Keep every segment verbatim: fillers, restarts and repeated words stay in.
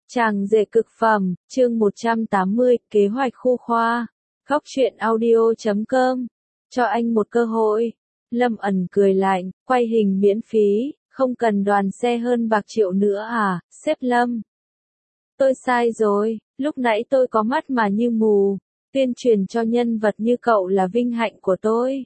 Chàng rể cực phẩm, chương một trăm tám mươi, kế hoạch khu khoa. Góc truyện audio chấm com. Cho anh một cơ hội. Lâm ẩn cười lạnh, quay hình miễn phí, không cần đoàn xe hơn bạc triệu nữa à, sếp Lâm. Tôi sai rồi, lúc nãy tôi có mắt mà như mù, tuyên truyền cho nhân vật như cậu là vinh hạnh của tôi.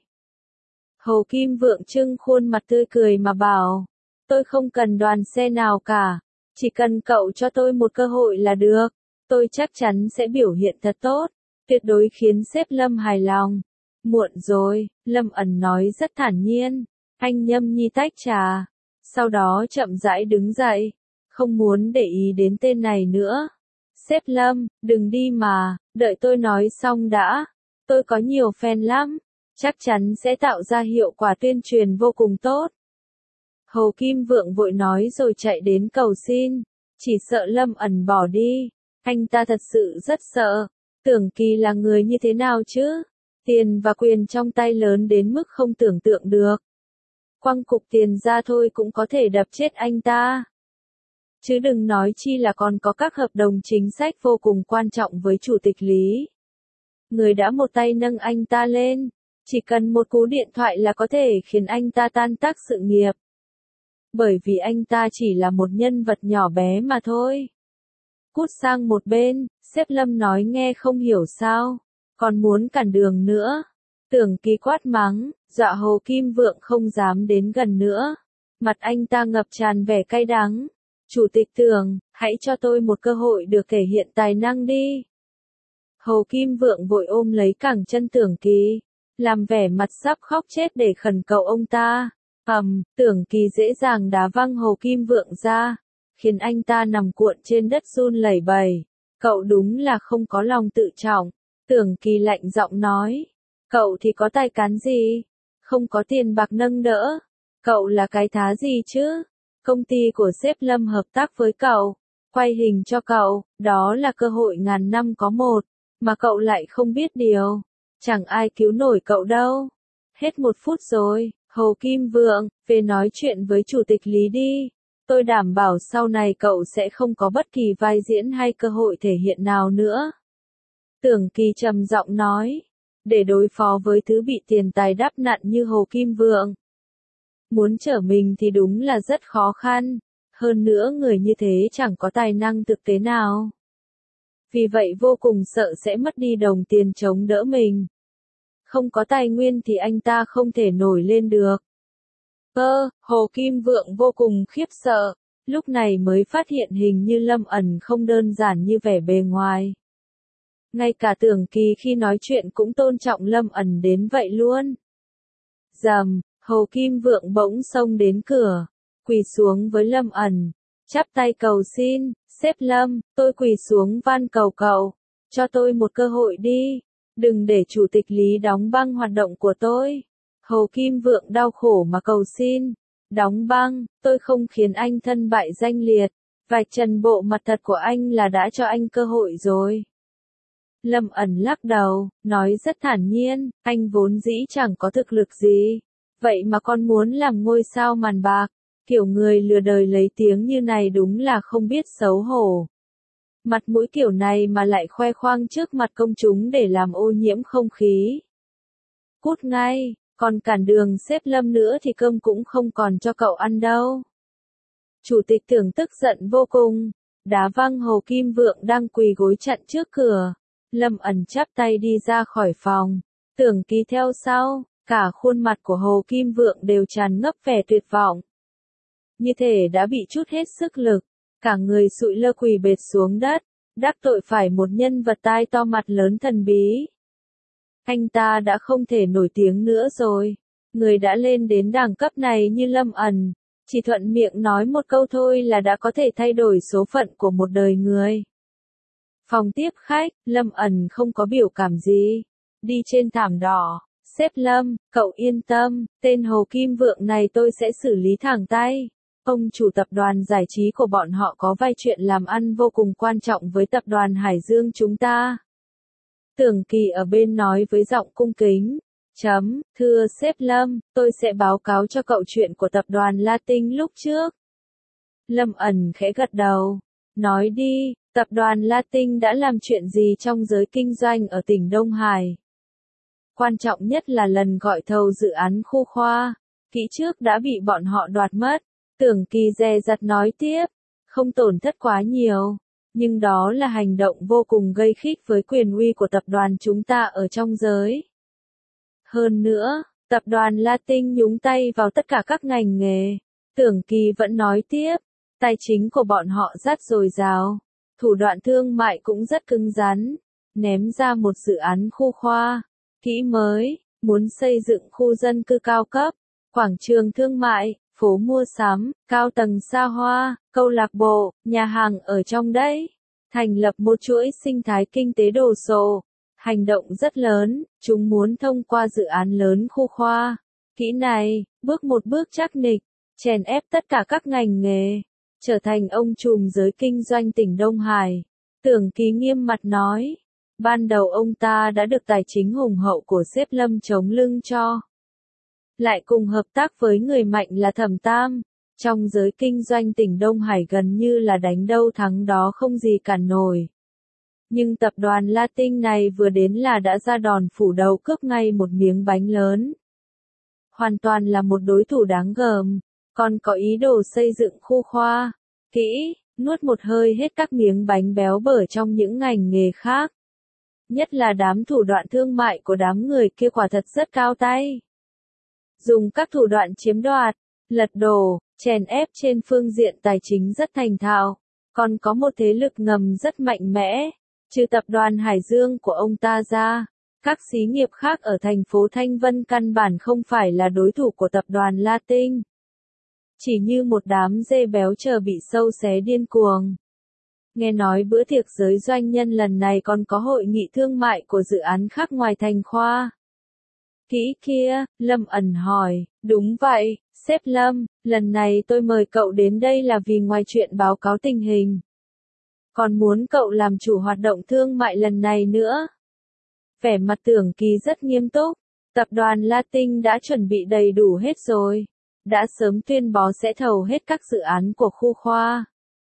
Hồ Kim Vượng trưng khuôn mặt tươi cười mà bảo, tôi không cần đoàn xe nào cả. Chỉ cần cậu cho tôi một cơ hội là được, tôi chắc chắn sẽ biểu hiện thật tốt, tuyệt đối khiến sếp Lâm hài lòng. Muộn rồi, Lâm ẩn nói rất thản nhiên, anh nhâm nhi tách trà, sau đó chậm rãi đứng dậy, không muốn để ý đến tên này nữa. Sếp Lâm, đừng đi mà, đợi tôi nói xong đã, tôi có nhiều fan lắm, chắc chắn sẽ tạo ra hiệu quả tuyên truyền vô cùng tốt. Hồ Kim Vượng vội nói rồi chạy đến cầu xin, chỉ sợ Lâm ẩn bỏ đi, anh ta thật sự rất sợ, Tưởng Kỳ là người như thế nào chứ, tiền và quyền trong tay lớn đến mức không tưởng tượng được. Quăng cục tiền ra thôi cũng có thể đập chết anh ta. Chứ đừng nói chi là còn có các hợp đồng chính sách vô cùng quan trọng với Chủ tịch Lý. Người đã một tay nâng anh ta lên, chỉ cần một cú điện thoại là có thể khiến anh ta tan tác sự nghiệp. Bởi vì anh ta chỉ là một nhân vật nhỏ bé mà thôi. Cút sang một bên, sếp Lâm nói nghe không hiểu sao, còn muốn cản đường nữa. Tưởng Kỳ quát mắng, dọa Hồ Kim Vượng không dám đến gần nữa. Mặt anh ta ngập tràn vẻ cay đắng. Chủ tịch Tưởng, hãy cho tôi một cơ hội được thể hiện tài năng đi. Hồ Kim Vượng vội ôm lấy cẳng chân Tưởng Kỳ, làm vẻ mặt sắp khóc chết để khẩn cầu ông ta. Ầm, Tưởng Kỳ dễ dàng đá văng Hồ Kim Vượng ra, khiến anh ta nằm cuộn trên đất run lẩy bẩy. Cậu đúng là không có lòng tự trọng. Tưởng Kỳ lạnh giọng nói, cậu thì có tài cán gì? Không có tiền bạc nâng đỡ. Cậu là cái thá gì chứ? Công ty của sếp Lâm hợp tác với cậu, quay hình cho cậu, đó là cơ hội ngàn năm có một, mà cậu lại không biết điều. Chẳng ai cứu nổi cậu đâu. Hết một phút rồi. Hồ Kim Vượng, về nói chuyện với Chủ tịch Lý đi. Tôi đảm bảo sau này cậu sẽ không có bất kỳ vai diễn hay cơ hội thể hiện nào nữa. Tưởng Kỳ trầm giọng nói, để đối phó với thứ bị tiền tài đắp nặn như Hồ Kim Vượng. Muốn trở mình thì đúng là rất khó khăn, hơn nữa người như thế chẳng có tài năng thực tế nào. Vì vậy vô cùng sợ sẽ mất đi đồng tiền chống đỡ mình. Không có tài nguyên thì anh ta không thể nổi lên được. Ơ, Hồ Kim Vượng vô cùng khiếp sợ, lúc này mới phát hiện hình như Lâm ẩn không đơn giản như vẻ bề ngoài. Ngay cả Tưởng Kỳ khi nói chuyện cũng tôn trọng Lâm ẩn đến vậy luôn. Rầm, Hồ Kim Vượng bỗng xông đến cửa, quỳ xuống với Lâm ẩn, chắp tay cầu xin, sếp Lâm, tôi quỳ xuống van cầu cậu, cho tôi một cơ hội đi. Đừng để Chủ tịch Lý đóng băng hoạt động của tôi. Hồ Kim Vượng đau khổ mà cầu xin. Đóng băng, tôi không khiến anh thân bại danh liệt. Vạch trần bộ mặt thật của anh là đã cho anh cơ hội rồi. Lâm ẩn lắc đầu, nói rất thản nhiên, anh vốn dĩ chẳng có thực lực gì. Vậy mà con muốn làm ngôi sao màn bạc. Kiểu người lừa đời lấy tiếng như này đúng là không biết xấu hổ. Mặt mũi kiểu này mà lại khoe khoang trước mặt công chúng để làm ô nhiễm không khí. Cút ngay, còn cản đường sếp Lâm nữa thì cơm cũng không còn cho cậu ăn đâu. Chủ tịch Tưởng tức giận vô cùng, đá văng Hồ Kim Vượng đang quỳ gối chặn trước cửa. Lâm ẩn chắp tay đi ra khỏi phòng, Tưởng Kỳ theo sau, cả khuôn mặt của Hồ Kim Vượng đều tràn ngập vẻ tuyệt vọng. Như thể đã bị trút hết sức lực. Cả người sụi lơ quỳ bệt xuống đất, đắc tội phải một nhân vật tai to mặt lớn thần bí. Anh ta đã không thể nổi tiếng nữa rồi. Người đã lên đến đẳng cấp này như Lâm ẩn, chỉ thuận miệng nói một câu thôi là đã có thể thay đổi số phận của một đời người. Phòng tiếp khách, Lâm ẩn không có biểu cảm gì. Đi trên thảm đỏ, sếp Lâm, cậu yên tâm, tên Hồ Kim Vượng này tôi sẽ xử lý thẳng tay. Ông chủ tập đoàn giải trí của bọn họ có vai chuyện làm ăn vô cùng quan trọng với tập đoàn Hải Dương chúng ta. Tưởng Kỳ ở bên nói với giọng cung kính. Chấm, thưa sếp Lâm, tôi sẽ báo cáo cho cậu chuyện của tập đoàn La Tinh lúc trước. Lâm ẩn khẽ gật đầu. Nói đi, tập đoàn Latin đã làm chuyện gì trong giới kinh doanh ở tỉnh Đông Hải? Quan trọng nhất là lần gọi thầu dự án khu khoa, kỹ trước đã bị bọn họ đoạt mất. Tưởng Kỳ dè dặt nói tiếp, không tổn thất quá nhiều, nhưng đó là hành động vô cùng gây khích với quyền uy của tập đoàn chúng ta ở trong giới. Hơn nữa, tập đoàn Latin nhúng tay vào tất cả các ngành nghề. Tưởng Kỳ vẫn nói tiếp, tài chính của bọn họ rất dồi dào, thủ đoạn thương mại cũng rất cứng rắn, ném ra một dự án khu khoa, kỹ mới, muốn xây dựng khu dân cư cao cấp, quảng trường thương mại, phố mua sắm, cao tầng xa hoa, câu lạc bộ, nhà hàng ở trong đấy, thành lập một chuỗi sinh thái kinh tế đồ sộ. Hành động rất lớn, chúng muốn thông qua dự án lớn khu khoa, kỹ này, bước một bước chắc nịch, chèn ép tất cả các ngành nghề, trở thành ông trùm giới kinh doanh tỉnh Đông Hải. Tưởng Kỳ nghiêm mặt nói, ban đầu ông ta đã được tài chính hùng hậu của sếp Lâm chống lưng cho. Lại cùng hợp tác với người mạnh là Thẩm Tam, trong giới kinh doanh tỉnh Đông Hải gần như là đánh đâu thắng đó không gì cản nổi. Nhưng tập đoàn Latin này vừa đến là đã ra đòn phủ đầu cướp ngay một miếng bánh lớn. Hoàn toàn là một đối thủ đáng gờm, còn có ý đồ xây dựng khu khoa, kỹ, nuốt một hơi hết các miếng bánh béo bở trong những ngành nghề khác. Nhất là đám thủ đoạn thương mại của đám người kia quả thật rất cao tay. Dùng các thủ đoạn chiếm đoạt, lật đổ, chèn ép trên phương diện tài chính rất thành thạo, còn có một thế lực ngầm rất mạnh mẽ. Trừ tập đoàn Hải Dương của ông ta ra, các xí nghiệp khác ở thành phố Thanh Vân căn bản không phải là đối thủ của tập đoàn Latin. Chỉ như một đám dê béo chờ bị sâu xé điên cuồng. Nghe nói bữa tiệc giới doanh nhân lần này còn có hội nghị thương mại của dự án khác ngoài thành khoa. Kỹ kia, Lâm ẩn hỏi, đúng vậy, sếp Lâm, lần này tôi mời cậu đến đây là vì ngoài chuyện báo cáo tình hình. Còn muốn cậu làm chủ hoạt động thương mại lần này nữa. Vẻ mặt Tưởng Kỳ rất nghiêm túc, tập đoàn Latin đã chuẩn bị đầy đủ hết rồi. Đã sớm tuyên bố sẽ thầu hết các dự án của khu khoa.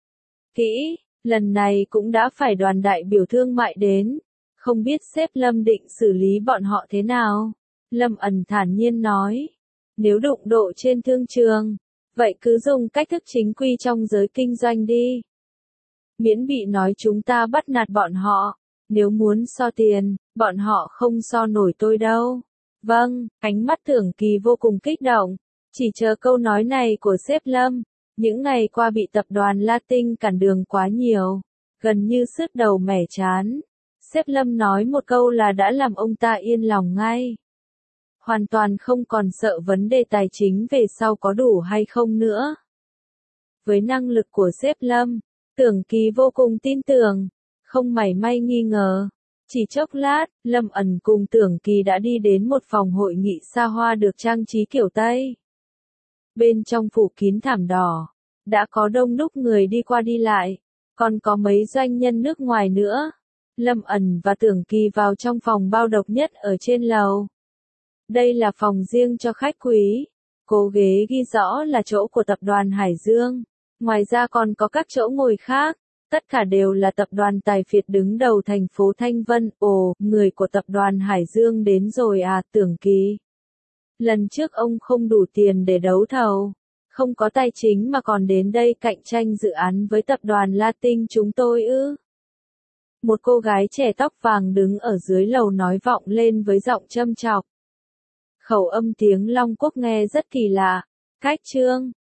Kỹ, lần này cũng đã phải đoàn đại biểu thương mại đến. Không biết sếp Lâm định xử lý bọn họ thế nào? Lâm ẩn thản nhiên nói. Nếu đụng độ trên thương trường, vậy cứ dùng cách thức chính quy trong giới kinh doanh đi. Miễn bị nói chúng ta bắt nạt bọn họ. Nếu muốn so tiền, bọn họ không so nổi tôi đâu. Vâng, ánh mắt Tưởng Kỳ vô cùng kích động. Chỉ chờ câu nói này của sếp Lâm. Những ngày qua bị tập đoàn Latin cản đường quá nhiều. Gần như sứt đầu mẻ chán. Sếp Lâm nói một câu là đã làm ông ta yên lòng ngay. Hoàn toàn không còn sợ vấn đề tài chính về sau có đủ hay không nữa. Với năng lực của sếp Lâm, Tưởng Kỳ vô cùng tin tưởng, không mảy may nghi ngờ. Chỉ chốc lát, Lâm ẩn cùng Tưởng Kỳ đã đi đến một phòng hội nghị xa hoa được trang trí kiểu Tây. Bên trong phủ kín thảm đỏ, đã có đông đúc người đi qua đi lại, còn có mấy doanh nhân nước ngoài nữa. Lâm ẩn và Tưởng Kỳ vào trong phòng bao độc nhất ở trên lầu. Đây là phòng riêng cho khách quý. Cố ghế ghi rõ là chỗ của tập đoàn Hải Dương. Ngoài ra còn có các chỗ ngồi khác. Tất cả đều là tập đoàn tài phiệt đứng đầu thành phố Thanh Vân. Ồ, người của tập đoàn Hải Dương đến rồi à, Tưởng Kỳ. Lần trước ông không đủ tiền để đấu thầu. Không có tài chính mà còn đến đây cạnh tranh dự án với tập đoàn Latin chúng tôi ư. Một cô gái trẻ tóc vàng đứng ở dưới lầu nói vọng lên với giọng châm chọc. Khẩu âm tiếng Long Quốc nghe rất kỳ lạ. Cách chương